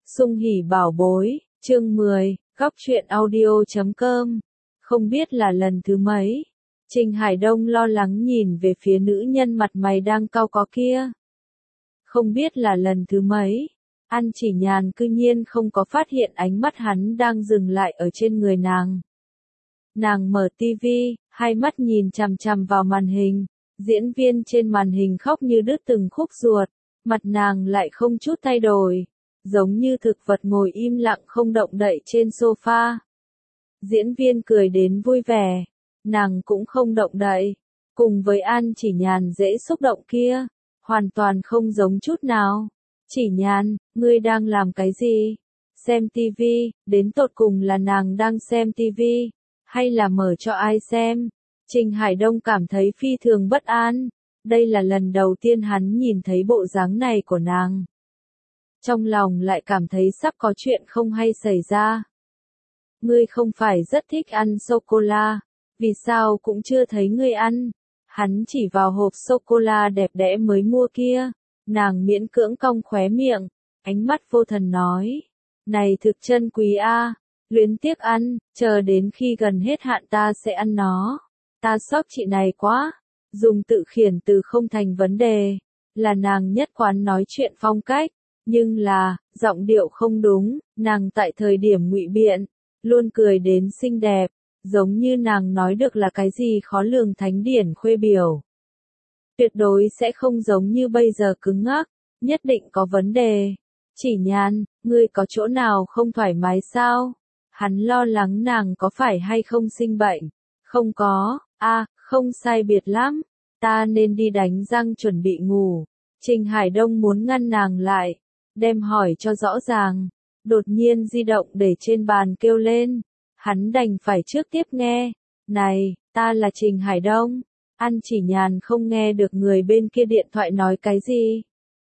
Sung hỉ bảo bối, chương 10, góc truyện audio.com. Không biết là lần thứ mấy, Trình Hải Đông lo lắng nhìn về phía nữ nhân mặt mày đang cau có kia. Không biết là lần thứ mấy, An Chỉ Nhàn cư nhiên không có phát hiện ánh mắt hắn đang dừng lại ở trên người nàng. Nàng mở tivi, hai mắt nhìn chằm chằm vào màn hình, diễn viên trên màn hình khóc như đứt từng khúc ruột, mặt nàng lại không chút thay đổi, giống như thực vật ngồi im lặng không động đậy trên sofa. Diễn viên cười đến vui vẻ, nàng cũng không động đậy, cùng với An Chỉ Nhàn dễ xúc động kia, hoàn toàn không giống chút nào. Chỉ Nhàn, ngươi đang làm cái gì? Xem tivi, đến tột cùng là nàng đang xem tivi, hay là mở cho ai xem? Trình Hải Đông cảm thấy phi thường bất an, đây là lần đầu tiên hắn nhìn thấy bộ dáng này của nàng. Trong lòng lại cảm thấy sắp có chuyện không hay xảy ra. Ngươi không phải rất thích ăn sô-cô-la, vì sao cũng chưa thấy ngươi ăn? Hắn chỉ vào hộp sô-cô-la đẹp đẽ mới mua kia, nàng miễn cưỡng cong khóe miệng, ánh mắt vô thần nói, này thực chân quý a, luyến tiếc ăn, chờ đến khi gần hết hạn ta sẽ ăn nó. Ta sốc chị này quá, dùng tự khiển từ không thành vấn đề, là nàng nhất quán nói chuyện phong cách, nhưng là, giọng điệu không đúng, nàng tại thời điểm ngụy biện, luôn cười đến xinh đẹp, giống như nàng nói được là cái gì khó lường thánh điển khuê biểu. Tuyệt đối sẽ không giống như bây giờ cứng ngắc, nhất định có vấn đề. Chỉ Nhàn, ngươi có chỗ nào không thoải mái sao? Hắn lo lắng nàng có phải hay không sinh bệnh. Không có, không sai biệt lắm, ta nên đi đánh răng chuẩn bị ngủ. Trình Hải Đông muốn ngăn nàng lại, đem hỏi cho rõ ràng. Đột nhiên di động để trên bàn kêu lên, hắn đành phải trước tiếp nghe. Này, ta là Trình Hải Đông. An Chỉ Nhàn không nghe được người bên kia điện thoại nói cái gì.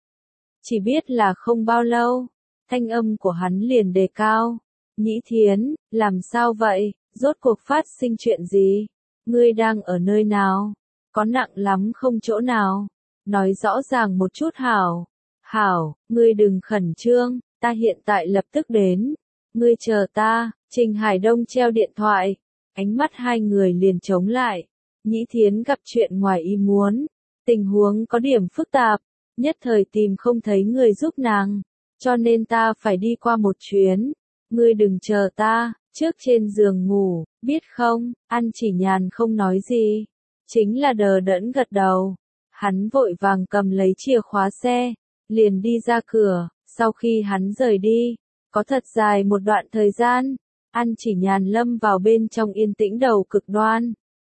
Chỉ biết là không bao lâu, thanh âm của hắn liền đề cao. Nhĩ Thiến, làm sao vậy, rốt cuộc phát sinh chuyện gì? Ngươi đang ở nơi nào? Có nặng lắm không chỗ nào? Nói rõ ràng một chút hảo. Hảo, ngươi đừng khẩn trương, ta hiện tại lập tức đến. Ngươi chờ ta. Trình Hải Đông treo điện thoại. Ánh mắt hai người liền chống lại. Nhĩ Thiến gặp chuyện ngoài ý muốn. Tình huống có điểm phức tạp. Nhất thời tìm không thấy người giúp nàng. Cho nên ta phải đi qua một chuyến. Ngươi đừng chờ ta, trước trên giường ngủ, biết không? An Chỉ Nhàn không nói gì. Chính là đờ đẫn gật đầu. Hắn vội vàng cầm lấy chìa khóa xe, liền đi ra cửa. Sau khi hắn rời đi, có thật dài một đoạn thời gian, An Chỉ Nhàn lâm vào bên trong yên tĩnh đầu cực đoan.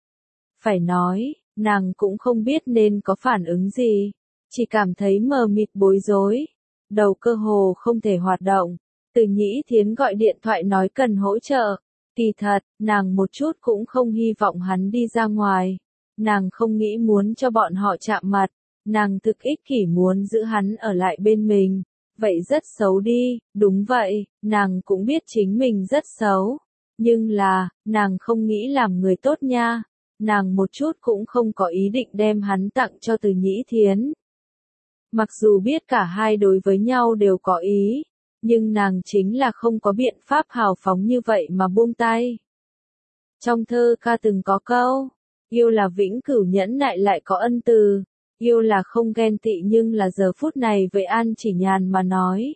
Phải nói, nàng cũng không biết nên có phản ứng gì, chỉ cảm thấy mờ mịt bối rối, đầu cơ hồ không thể hoạt động. Từ Nhĩ Thiến gọi điện thoại nói cần hỗ trợ, kỳ thật, nàng một chút cũng không hy vọng hắn đi ra ngoài, nàng không nghĩ muốn cho bọn họ chạm mặt, nàng thực ích kỷ muốn giữ hắn ở lại bên mình. Vậy rất xấu đi, đúng vậy, nàng cũng biết chính mình rất xấu. Nhưng là, nàng không nghĩ làm người tốt nha. Nàng một chút cũng không có ý định đem hắn tặng cho Từ Nhĩ Thiến. Mặc dù biết cả hai đối với nhau đều có ý, nhưng nàng chính là không có biện pháp hào phóng như vậy mà buông tay. Trong thơ ca từng có câu, yêu là vĩnh cửu nhẫn nại lại có ân từ. Yêu là không ghen tị nhưng là giờ phút này với An Chỉ Nhàn mà nói.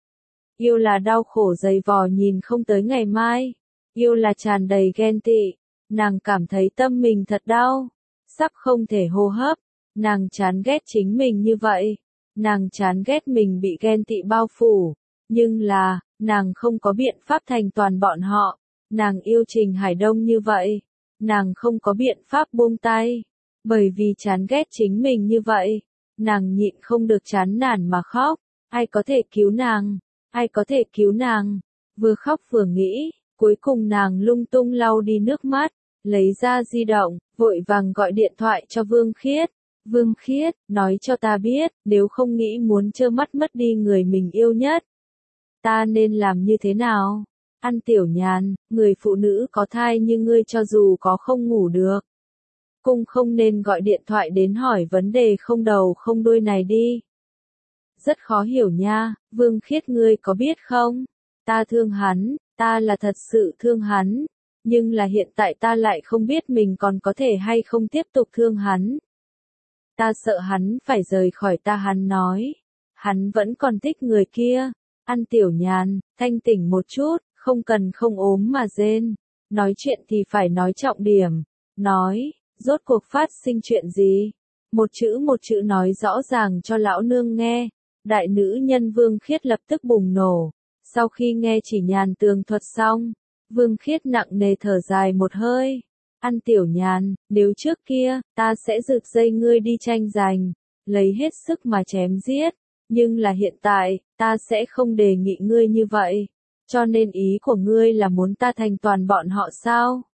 Yêu là đau khổ dày vò nhìn không tới ngày mai. Yêu là tràn đầy ghen tị. Nàng cảm thấy tâm mình thật đau. Sắp không thể hô hấp. Nàng chán ghét chính mình như vậy. Nàng chán ghét mình bị ghen tị bao phủ. Nhưng là, nàng không có biện pháp thành toàn bọn họ. Nàng yêu Trình Hải Đông như vậy. Nàng không có biện pháp buông tay. Bởi vì chán ghét chính mình như vậy, nàng nhịn không được chán nản mà khóc. Ai có thể cứu nàng? Ai có thể cứu nàng? Vừa khóc vừa nghĩ, cuối cùng nàng lung tung lau đi nước mắt, lấy ra di động, vội vàng gọi điện thoại cho Vương Khiết. Vương Khiết, nói cho ta biết, nếu không nghĩ muốn trơ mắt mất đi người mình yêu nhất, ta nên làm như thế nào? An Tiểu Nhàn, người phụ nữ có thai như ngươi cho dù có không ngủ được, cũng không nên gọi điện thoại đến hỏi vấn đề không đầu không đuôi này đi. Rất khó hiểu nha, Vương Khiết ngươi có biết không? Ta thương hắn, ta là thật sự thương hắn. Nhưng là hiện tại ta lại không biết mình còn có thể hay không tiếp tục thương hắn. Ta sợ hắn phải rời khỏi ta, hắn nói. Hắn vẫn còn thích người kia. An Tiểu Nhàn, thanh tỉnh một chút, không cần không ốm mà rên. Nói chuyện thì phải nói trọng điểm. Nói, rốt cuộc phát sinh chuyện gì? Một chữ nói rõ ràng cho lão nương nghe. Đại nữ nhân Vương Khiết lập tức bùng nổ. Sau khi nghe Chỉ Nhàn tường thuật xong, Vương Khiết nặng nề thở dài một hơi. An Tiểu Nhàn, nếu trước kia, ta sẽ rực dây ngươi đi tranh giành, lấy hết sức mà chém giết. Nhưng là hiện tại, ta sẽ không đề nghị ngươi như vậy. Cho nên ý của ngươi là muốn ta thành toàn bọn họ sao?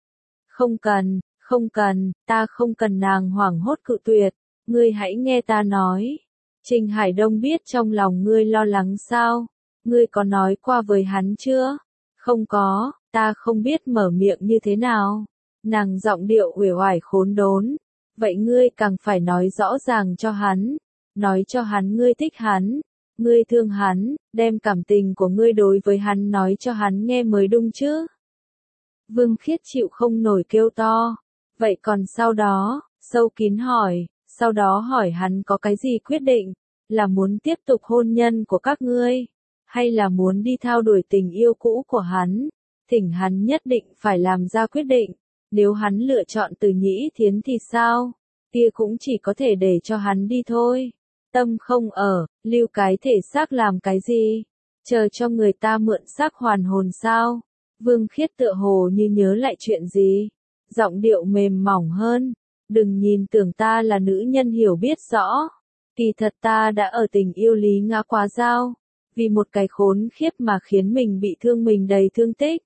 Không cần, ta không cần, nàng hoảng hốt cự tuyệt. Ngươi hãy nghe ta nói. Trình Hải Đông biết trong lòng ngươi lo lắng sao? Ngươi có nói qua với hắn chưa? Không có, ta không biết mở miệng như thế nào. Nàng giọng điệu uể oải khốn đốn. Vậy ngươi càng phải nói rõ ràng cho hắn. Nói cho hắn ngươi thích hắn. Ngươi thương hắn, đem cảm tình của ngươi đối với hắn nói cho hắn nghe mới đúng chứ. Vương Khiết chịu không nổi kêu to. Vậy còn sau đó, sâu kín hỏi, sau đó hỏi hắn có cái gì quyết định, là muốn tiếp tục hôn nhân của các ngươi, hay là muốn đi theo đuổi tình yêu cũ của hắn, thỉnh hắn nhất định phải làm ra quyết định, nếu hắn lựa chọn Từ Nhĩ Thiến thì sao, kia cũng chỉ có thể để cho hắn đi thôi. Tâm không ở, lưu cái thể xác làm cái gì, chờ cho người ta mượn xác hoàn hồn sao? Vương Khiết tựa hồ như nhớ lại chuyện gì, giọng điệu mềm mỏng hơn, đừng nhìn tưởng ta là nữ nhân hiểu biết rõ, kỳ thật ta đã ở tình yêu lý ngã quá giao, vì một cái khốn khiếp mà khiến mình bị thương, mình đầy thương tích.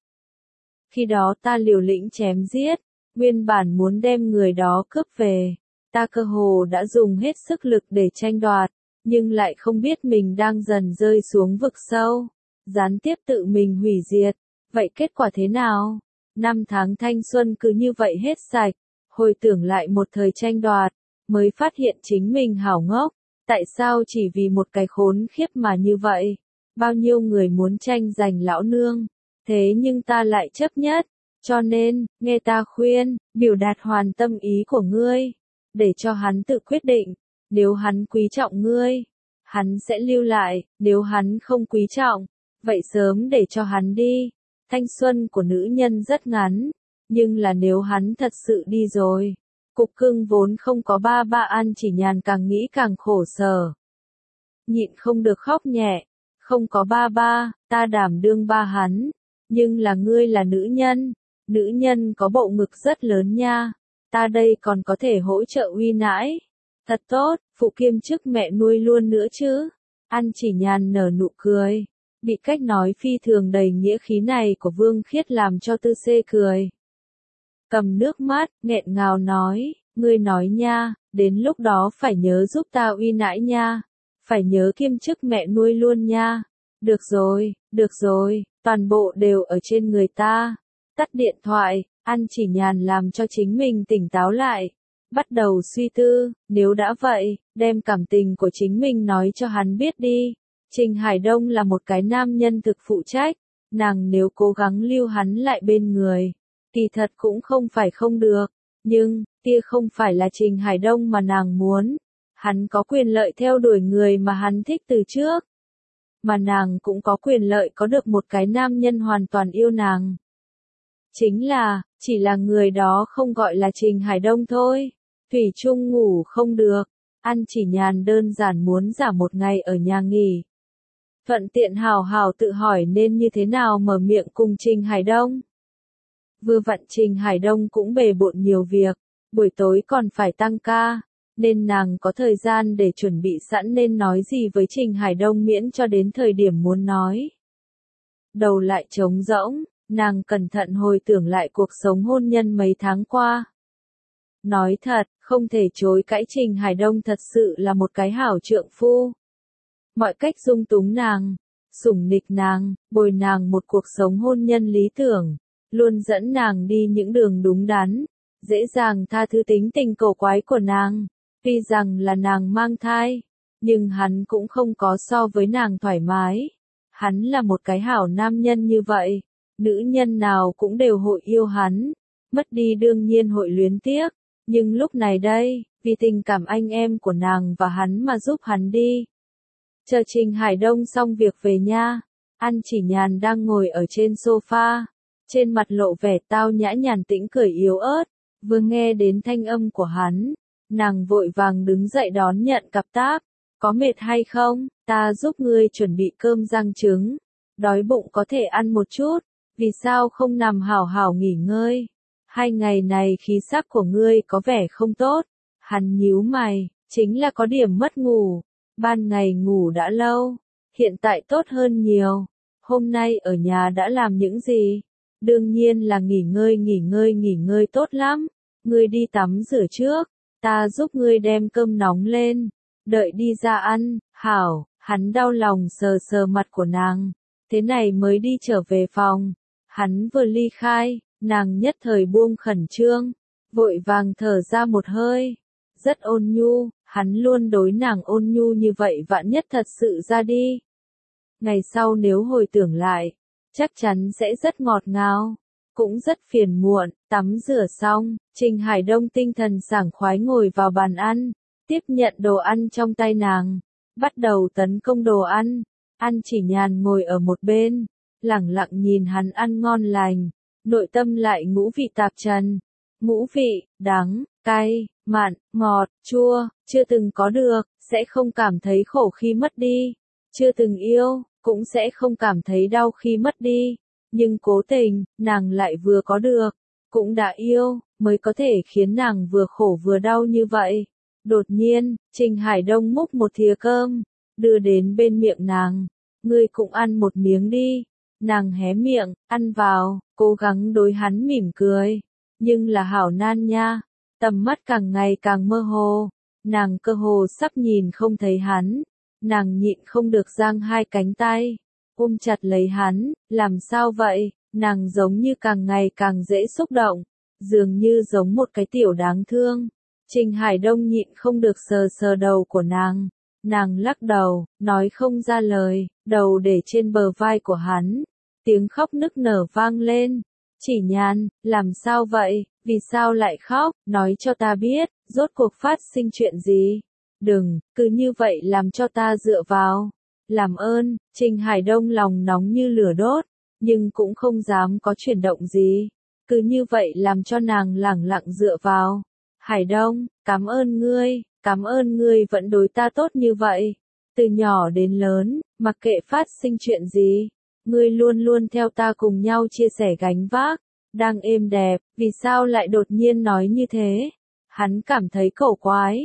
Khi đó ta liều lĩnh chém giết, nguyên bản muốn đem người đó cướp về, ta cơ hồ đã dùng hết sức lực để tranh đoạt, nhưng lại không biết mình đang dần rơi xuống vực sâu, gián tiếp tự mình hủy diệt. Vậy kết quả thế nào? 5 tháng thanh xuân cứ như vậy hết sạch, hồi tưởng lại một thời tranh đoạt, mới phát hiện chính mình hảo ngốc, tại sao chỉ vì một cái khốn khiếp mà như vậy? Bao nhiêu người muốn tranh giành lão nương, thế nhưng ta lại chấp nhất, cho nên, nghe ta khuyên, biểu đạt hoàn tâm ý của ngươi, để cho hắn tự quyết định, nếu hắn quý trọng ngươi, hắn sẽ lưu lại, nếu hắn không quý trọng, vậy sớm để cho hắn đi. Thanh xuân của nữ nhân rất ngắn, nhưng là nếu hắn thật sự đi rồi, cục cưng vốn không có ba ba An Chỉ Nhàn càng nghĩ càng khổ sở. Nhịn không được khóc nhẹ, không có ba ba, ta đảm đương ba hắn, nhưng là ngươi là nữ nhân có bộ ngực rất lớn nha, ta đây còn có thể hỗ trợ uy nãi. Thật tốt, phụ kiêm chức mẹ nuôi luôn nữa chứ. An Chỉ Nhàn nở nụ cười. Bị cách nói phi thường đầy nghĩa khí này của Vương Khiết làm cho Tư Xê cười. Cầm nước mắt, nghẹn ngào nói, ngươi nói nha, đến lúc đó phải nhớ giúp ta uy nãi nha, phải nhớ kiêm chức mẹ nuôi luôn nha. Được rồi, toàn bộ đều ở trên người ta. Tắt điện thoại, An Chỉ Nhàn làm cho chính mình tỉnh táo lại. Bắt đầu suy tư, nếu đã vậy, đem cảm tình của chính mình nói cho hắn biết đi. Trình Hải Đông là một cái nam nhân thực phụ trách, nàng nếu cố gắng lưu hắn lại bên người, kỳ thật cũng không phải không được, nhưng, kia không phải là Trình Hải Đông mà nàng muốn. Hắn có quyền lợi theo đuổi người mà hắn thích từ trước, mà nàng cũng có quyền lợi có được một cái nam nhân hoàn toàn yêu nàng. Chính là, chỉ là người đó không gọi là Trình Hải Đông thôi. Thủy chung ngủ không được, An Chỉ Nhàn đơn giản muốn giả một ngày ở nhà nghỉ. Thuận tiện hào hào tự hỏi nên như thế nào mở miệng cùng Trình Hải Đông. Vừa vặn Trình Hải Đông cũng bề bộn nhiều việc, buổi tối còn phải tăng ca, nên nàng có thời gian để chuẩn bị sẵn nên nói gì với Trình Hải Đông miễn cho đến thời điểm muốn nói. Đầu lại trống rỗng, nàng cẩn thận hồi tưởng lại cuộc sống hôn nhân mấy tháng qua. Nói thật, không thể chối cãi Trình Hải Đông thật sự là một cái hảo trượng phu. Mọi cách dung túng nàng, sủng nịch nàng, bồi nàng một cuộc sống hôn nhân lý tưởng, luôn dẫn nàng đi những đường đúng đắn, dễ dàng tha thứ tính tình cổ quái của nàng, tuy rằng là nàng mang thai, nhưng hắn cũng không có so với nàng thoải mái. Hắn là một cái hảo nam nhân như vậy, nữ nhân nào cũng đều hội yêu hắn, mất đi đương nhiên hội luyến tiếc, nhưng lúc này đây, vì tình cảm anh em của nàng và hắn mà giúp hắn đi. Chờ Trình Hải Đông xong việc về nha, An Chỉ Nhàn đang ngồi ở trên sofa, trên mặt lộ vẻ tao nhã nhàn tĩnh cười yếu ớt, vừa nghe đến thanh âm của hắn, nàng vội vàng đứng dậy đón nhận cặp táp, có mệt hay không, ta giúp ngươi chuẩn bị cơm rang trứng, đói bụng có thể ăn một chút, vì sao không nằm hảo hảo nghỉ ngơi, 2 ngày này khí sắc của ngươi có vẻ không tốt, hắn nhíu mày, chính là có điểm mất ngủ, ban ngày ngủ đã lâu, hiện tại tốt hơn nhiều, hôm nay ở nhà đã làm những gì? Đương nhiên là nghỉ ngơi tốt lắm, ngươi đi tắm rửa trước, ta giúp ngươi đem cơm nóng lên, đợi đi ra ăn, hảo, hắn đau lòng sờ sờ mặt của nàng, thế này mới đi trở về phòng, hắn vừa ly khai, nàng nhất thời buông khẩn trương, vội vàng thở ra một hơi, rất ôn nhu, hắn luôn đối nàng ôn nhu như vậy vạn nhất thật sự ra đi. Ngày sau nếu hồi tưởng lại, chắc chắn sẽ rất ngọt ngào, cũng rất phiền muộn, tắm rửa xong, Trình Hải Đông tinh thần sảng khoái ngồi vào bàn ăn, tiếp nhận đồ ăn trong tay nàng, bắt đầu tấn công đồ ăn, An Chỉ Nhàn ngồi ở một bên, lẳng lặng nhìn hắn ăn ngon lành, nội tâm lại ngũ vị tạp trần, ngũ vị, đắng, cay, mặn, ngọt, chua, chưa từng có được, sẽ không cảm thấy khổ khi mất đi, chưa từng yêu, cũng sẽ không cảm thấy đau khi mất đi, nhưng cố tình, nàng lại vừa có được, cũng đã yêu, mới có thể khiến nàng vừa khổ vừa đau như vậy. Đột nhiên, Trình Hải Đông múc một thìa cơm, đưa đến bên miệng nàng, ngươi cũng ăn một miếng đi, nàng hé miệng, ăn vào, cố gắng đối hắn mỉm cười, nhưng là hảo nan nha, tầm mắt càng ngày càng mơ hồ, nàng cơ hồ sắp nhìn không thấy hắn. Nàng nhịn không được giang hai cánh tay, ôm chặt lấy hắn, làm sao vậy, nàng giống như càng ngày càng dễ xúc động, dường như giống một cái tiểu đáng thương. Trình Hải Đông nhịn không được sờ sờ đầu của nàng lắc đầu, nói không ra lời, đầu để trên bờ vai của hắn, tiếng khóc nức nở vang lên. Chỉ Nhàn, làm sao vậy, vì sao lại khóc, nói cho ta biết, rốt cuộc phát sinh chuyện gì. Đừng, cứ như vậy làm cho ta dựa vào. Làm ơn, Trình Hải Đông lòng nóng như lửa đốt, nhưng cũng không dám có chuyển động gì. Cứ như vậy làm cho nàng lẳng lặng dựa vào. Hải Đông, cảm ơn ngươi vẫn đối ta tốt như vậy. Từ nhỏ đến lớn, mặc kệ phát sinh chuyện gì, ngươi luôn luôn theo ta cùng nhau chia sẻ gánh vác. Đang êm đẹp, vì sao lại đột nhiên nói như thế? Hắn cảm thấy cổ quái.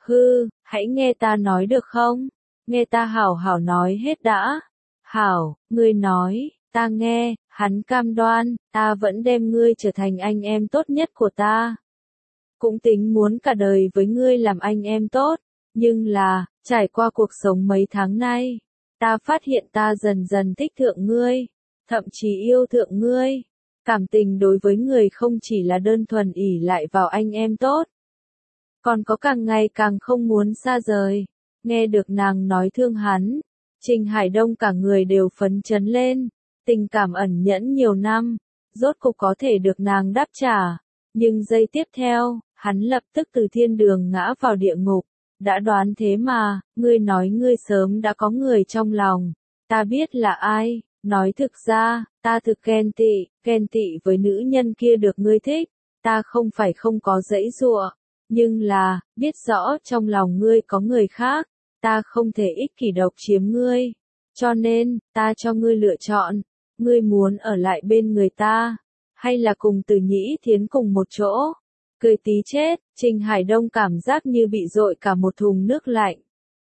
Hãy nghe ta nói được không? Nghe ta hảo hảo nói hết đã. Hảo, ngươi nói, ta nghe, hắn cam đoan, ta vẫn đem ngươi trở thành anh em tốt nhất của ta. Cũng tính muốn cả đời với ngươi làm anh em tốt, nhưng là, trải qua cuộc sống mấy tháng nay, ta phát hiện ta dần dần thích thượng ngươi, thậm chí yêu thượng ngươi. Cảm tình đối với người không chỉ là đơn thuần ỷ lại vào anh em tốt, còn có càng ngày càng không muốn xa rời. Nghe được nàng nói thương hắn, Trình Hải Đông cả người đều phấn chấn lên, tình cảm ẩn nhẫn nhiều năm, rốt cục có thể được nàng đáp trả. Nhưng giây tiếp theo, hắn lập tức từ thiên đường ngã vào địa ngục. Đã đoán thế mà, ngươi nói ngươi sớm đã có người trong lòng. Ta biết là ai, nói thực ra, ta thực ghen tị với nữ nhân kia được ngươi thích. Ta không phải không có dãy dụa, nhưng là, biết rõ trong lòng ngươi có người khác. Ta không thể ích kỷ độc chiếm ngươi. Cho nên, ta cho ngươi lựa chọn. Ngươi muốn ở lại bên người ta, hay là cùng Từ Nhĩ Thiến cùng một chỗ? Cười tí chết, Trình Hải Đông cảm giác như bị dội cả một thùng nước lạnh.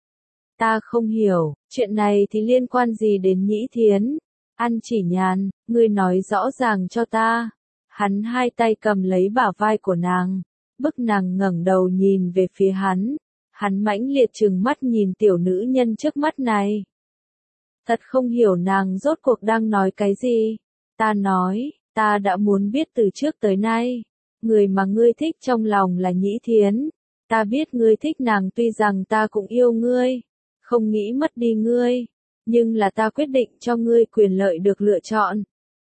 Ta không hiểu, chuyện này thì liên quan gì đến Nhĩ Thiến? An Chỉ Nhàn, ngươi nói rõ ràng cho ta. Hắn hai tay cầm lấy bả vai của nàng, bức nàng ngẩng đầu nhìn về phía hắn. Hắn mãnh liệt trừng mắt nhìn tiểu nữ nhân trước mắt này. Thật không hiểu nàng rốt cuộc đang nói cái gì. Ta nói, ta đã muốn biết từ trước tới nay. Người mà ngươi thích trong lòng là Nhĩ Thiến. Ta biết ngươi thích nàng tuy rằng ta cũng yêu ngươi. không nghĩ mất đi ngươi, nhưng là ta quyết định cho ngươi quyền lợi được lựa chọn.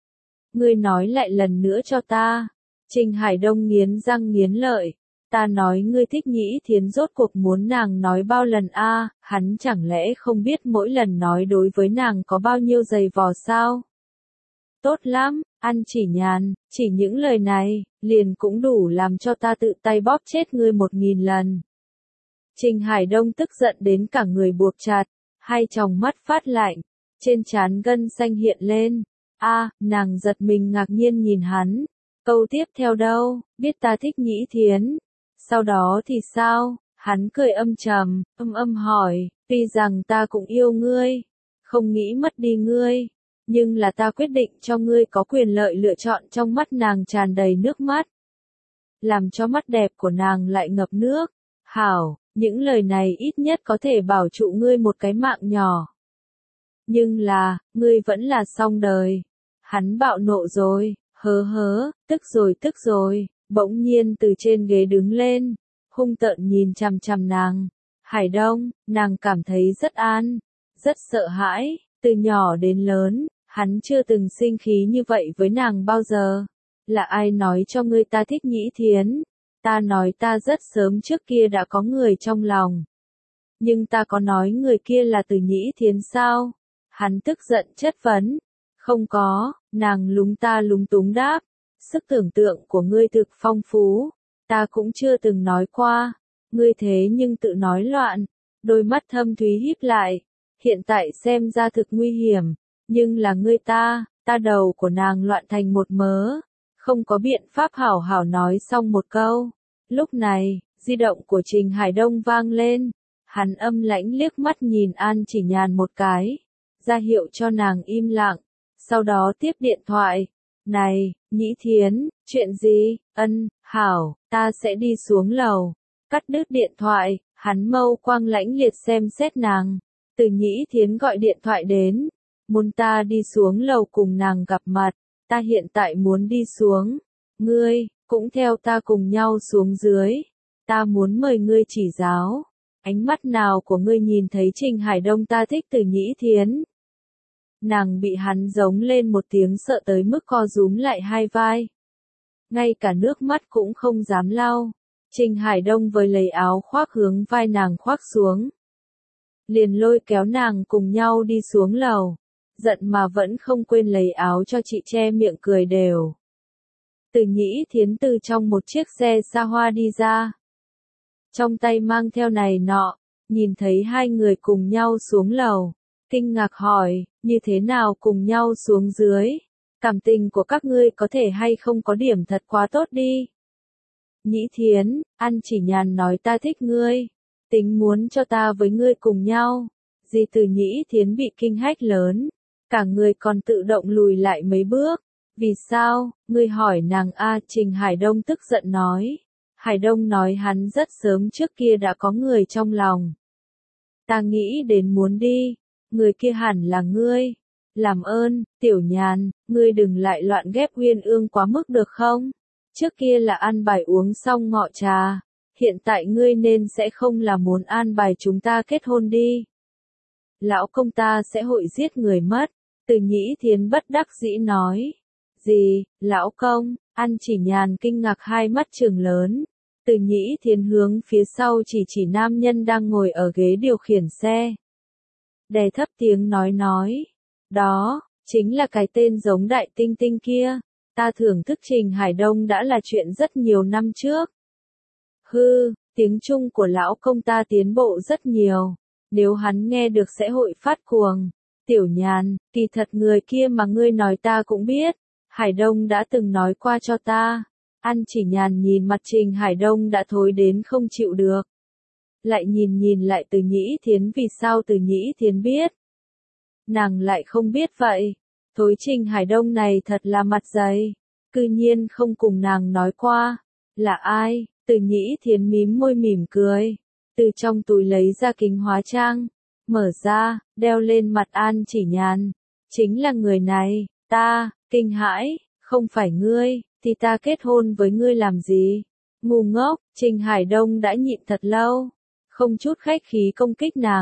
Ngươi nói lại lần nữa cho ta. Trình Hải Đông nghiến răng nghiến lợi. Ta nói ngươi thích Nhĩ Thiến rốt cuộc muốn nàng nói bao lần a? Hắn chẳng lẽ không biết mỗi lần nói đối với nàng có bao nhiêu dày vò sao? Tốt lắm, ăn chỉ nhàn, chỉ những lời này, liền cũng đủ làm cho ta tự tay bóp chết ngươi 1000 lần. Trình Hải Đông tức giận đến cả người buộc chặt, hai tròng mắt phát lạnh, trên trán gân xanh hiện lên. Nàng giật mình ngạc nhiên nhìn hắn. Câu tiếp theo đâu, biết ta thích Nhĩ Thiến. Sau đó thì sao? Hắn cười âm trầm, âm hỏi, tuy rằng ta cũng yêu ngươi, không nghĩ mất đi ngươi, nhưng là ta quyết định cho ngươi có quyền lợi lựa chọn. Trong mắt nàng tràn đầy nước mắt, làm cho mắt đẹp của nàng lại ngập nước. Hảo, những lời này ít nhất có thể bảo trụ ngươi một cái mạng nhỏ. Nhưng là, ngươi vẫn là xong đời. Hắn bạo nộ rồi, tức rồi, bỗng nhiên từ trên ghế đứng lên, hung tợn nhìn chằm chằm nàng. Hải Đông, nàng cảm thấy rất rất sợ hãi, từ nhỏ đến lớn, hắn chưa từng sinh khí như vậy với nàng bao giờ. Là ai nói cho ngươi ta thích Nhĩ Thiến? Ta nói ta rất sớm trước kia đã có người trong lòng. Nhưng ta có nói người kia là Từ Nhĩ Thiến sao? Hắn tức giận chất vấn. Không có, nàng lúng túng đáp. Sức tưởng tượng của ngươi thực phong phú, ta cũng chưa từng nói qua. Ngươi thế nhưng tự nói loạn. Đôi mắt thâm thúy híp lại. Hiện tại xem ra thực nguy hiểm, nhưng là ngươi ta đầu của nàng loạn thành một mớ. Không có biện pháp hảo hảo nói xong một câu. Lúc này, di động của Trình Hải Đông vang lên. Hắn âm lãnh liếc mắt nhìn An Chỉ Nhàn một cái, ra hiệu cho nàng im lặng, sau đó tiếp điện thoại. Này, Nhĩ Thiến, chuyện gì? Hảo, ta sẽ đi xuống lầu. Cắt đứt điện thoại, hắn mâu quang lãnh liệt xem xét nàng. Từ Nhĩ Thiến gọi điện thoại đến, muốn ta đi xuống lầu cùng nàng gặp mặt. Ta hiện tại muốn đi xuống, ngươi cũng theo ta cùng nhau xuống dưới. Ta muốn mời ngươi chỉ giáo. Ánh mắt nào của ngươi nhìn thấy Trình Hải Đông ta thích Từ Nhĩ Thiến? Nàng bị hắn giống lên một tiếng sợ tới mức co rúm lại hai vai. Ngay cả nước mắt cũng không dám lau. Trình Hải Đông với lấy áo khoác hướng vai nàng khoác xuống. Liền lôi kéo nàng cùng nhau đi xuống lầu. Giận mà vẫn không quên lấy áo cho chị che miệng cười đều. Từ Nhĩ Thiến từ trong một chiếc xe xa hoa đi ra. Trong tay mang theo này nọ, nhìn thấy hai người cùng nhau xuống lầu. Kinh ngạc hỏi, như thế nào cùng nhau xuống dưới? Cảm tình của các ngươi có thể hay không có điểm thật quá tốt đi. Nhĩ Thiến, An Chỉ Nhàn nói ta thích ngươi, tính muốn cho ta với ngươi cùng nhau. Di Từ Nhĩ Thiến bị kinh hách lớn, cả người còn tự động lùi lại mấy bước. Vì sao? Ngươi hỏi nàng a? Trình Hải Đông tức giận nói. Hải Đông nói hắn rất sớm trước kia đã có người trong lòng. Ta nghĩ đến muốn đi, người kia hẳn là ngươi. Làm ơn, Tiểu Nhàn, ngươi đừng lại loạn ghép uyên ương quá mức được không? Trước kia là an bài uống xong ngọ trà, hiện tại ngươi nên sẽ không là muốn an bài chúng ta kết hôn đi. Lão công ta sẽ hội giết người mất. Từ Nhĩ Thiến bất đắc dĩ nói. Gì, lão công? An Chỉ Nhàn kinh ngạc hai mắt trừng lớn. Từ Nhĩ Thiến hướng phía sau chỉ nam nhân đang ngồi ở ghế điều khiển xe. Đè thấp tiếng nói. Đó, chính là cái tên giống Đại Tinh Tinh kia. Ta thưởng thức Trình Hải Đông đã là chuyện rất nhiều năm trước. Tiếng Trung của lão công ta tiến bộ rất nhiều. Nếu hắn nghe được sẽ hội phát cuồng. Tiểu Nhàn, kỳ thật người kia mà ngươi nói ta cũng biết. Hải Đông đã từng nói qua cho ta. An Chỉ Nhàn nhìn mặt Trình Hải Đông đã thối đến không chịu được. Lại nhìn lại Từ Nhĩ Thiến, vì sao Từ Nhĩ Thiến biết? Nàng lại không biết vậy. Thối Trình Hải Đông này thật là mặt dày. Cư nhiên không cùng nàng nói qua. Là ai? Từ Nhĩ Thiến mím môi mỉm cười. Từ trong túi lấy ra kính hóa trang. Mở ra, đeo lên mặt An Chỉ Nhàn. Chính là người này. Ta, kinh hãi, không phải ngươi, thì ta kết hôn với ngươi làm gì? Ngu ngốc, Trình Hải Đông đã nhịn thật lâu. Không chút khách khí công kích nàng.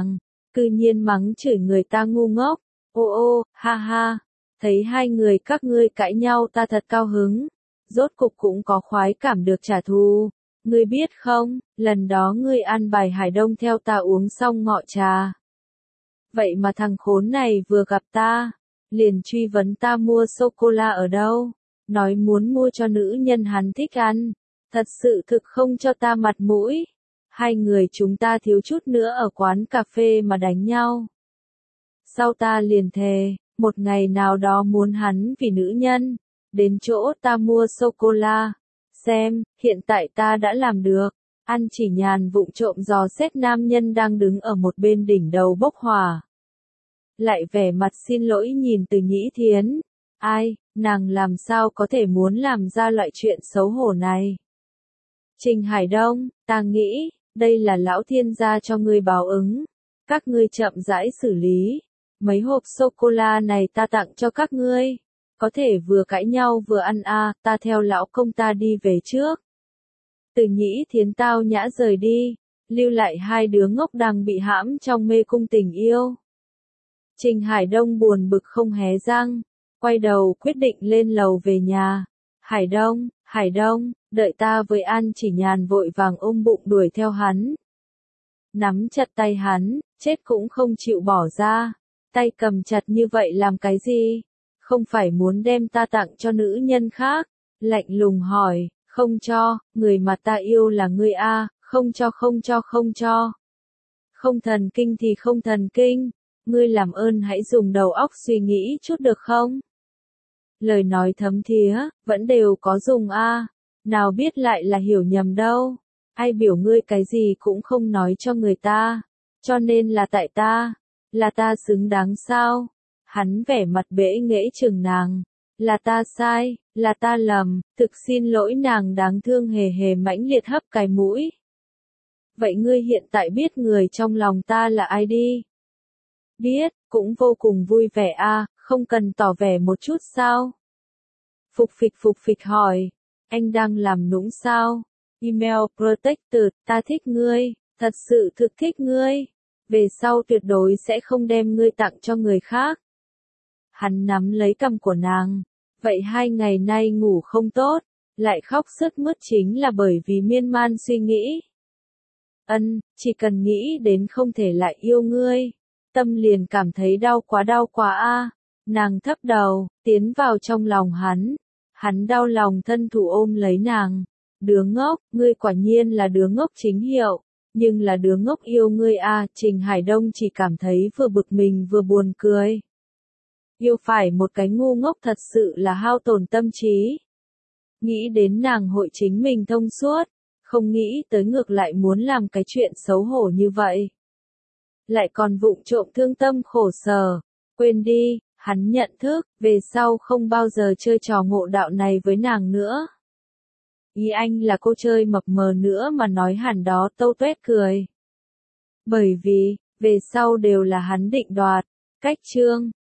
cư nhiên mắng chửi người ta ngu ngốc. Ô ô, ha ha, thấy hai người các ngươi cãi nhau ta thật cao hứng, rốt cục cũng có khoái cảm được trả thù. Ngươi biết không, lần đó ngươi ăn bài Hải Đông theo ta uống xong ngọ trà. Vậy mà thằng khốn này vừa gặp ta, liền truy vấn ta mua sô-cô-la ở đâu, nói muốn mua cho nữ nhân hắn thích ăn, thật sự thực không cho ta mặt mũi. Hai người chúng ta thiếu chút nữa ở quán cà phê mà đánh nhau. Sau ta liền thề, một ngày nào đó muốn hắn vì nữ nhân, đến chỗ ta mua sô-cô-la. Xem, hiện tại ta đã làm được. An Chỉ Nhàn vụng trộm dò xét nam nhân đang đứng ở một bên đỉnh đầu bốc hỏa. Lại vẻ mặt xin lỗi nhìn Từ Nhĩ Thiến. Ai, nàng làm sao có thể muốn làm ra loại chuyện xấu hổ này? Trình Hải Đông, ta nghĩ, đây là lão thiên gia cho ngươi báo ứng. Các ngươi chậm rãi xử lý. Mấy hộp sô-cô-la này ta tặng cho các ngươi. Có thể vừa cãi nhau vừa ăn ta theo lão công ta đi về trước. Từ Nhĩ Thiến tao nhã rời đi, lưu lại hai đứa ngốc đang bị hãm trong mê cung tình yêu. Trình Hải Đông buồn bực không hé răng, quay đầu quyết định lên lầu về nhà. Hải Đông, đợi ta với An Chỉ Nhàn vội vàng ôm bụng đuổi theo hắn. Nắm chặt tay hắn, chết cũng không chịu bỏ ra. Tay cầm chặt như vậy làm cái gì? Không phải muốn đem ta tặng cho nữ nhân khác? Lạnh lùng hỏi, không cho, người mà ta yêu là ngươi không cho. Không thần kinh thì không thần kinh, ngươi làm ơn hãy dùng đầu óc suy nghĩ chút được không? Lời nói thấm thía, vẫn đều có dùng nào biết lại là hiểu nhầm đâu. Ai biểu ngươi cái gì cũng không nói cho người ta, cho nên là tại ta, là ta xứng đáng sao? Hắn vẻ mặt bẽ nghễ chừng nàng, là ta sai, là ta lầm, thực xin lỗi. Nàng đáng thương hề hề mãnh liệt hấp cái mũi. Vậy ngươi hiện tại biết người trong lòng ta là ai đi? Biết, cũng vô cùng vui vẻ không cần tỏ vẻ một chút sao? Phục phịch hỏi, anh đang làm nũng sao? Email Protector, ta thích ngươi, thật sự thực thích ngươi. Về sau tuyệt đối sẽ không đem ngươi tặng cho người khác. Hắn nắm lấy cằm của nàng. Vậy 2 ngày nay ngủ không tốt, lại khóc sướt mướt chính là bởi vì miên man suy nghĩ. Chỉ cần nghĩ đến không thể lại yêu ngươi, tâm liền cảm thấy đau quá Nàng thấp đầu, tiến vào trong lòng hắn. Hắn đau lòng thân thủ ôm lấy nàng. Đứa ngốc, ngươi quả nhiên là đứa ngốc chính hiệu, nhưng là đứa ngốc yêu ngươi Trình Hải Đông chỉ cảm thấy vừa bực mình vừa buồn cười. Yêu phải một cái ngu ngốc thật sự là hao tổn tâm trí. Nghĩ đến nàng hội chính mình thông suốt, không nghĩ tới ngược lại muốn làm cái chuyện xấu hổ như vậy. Lại còn vụng trộm thương tâm khổ sở. Quên đi, hắn nhận thức, về sau không bao giờ chơi trò ngộ đạo này với nàng nữa. Ý anh là cô chơi mập mờ nữa mà nói hẳn đó tâu tuét cười. Bởi vì, về sau đều là hắn định đoạt. Cách chương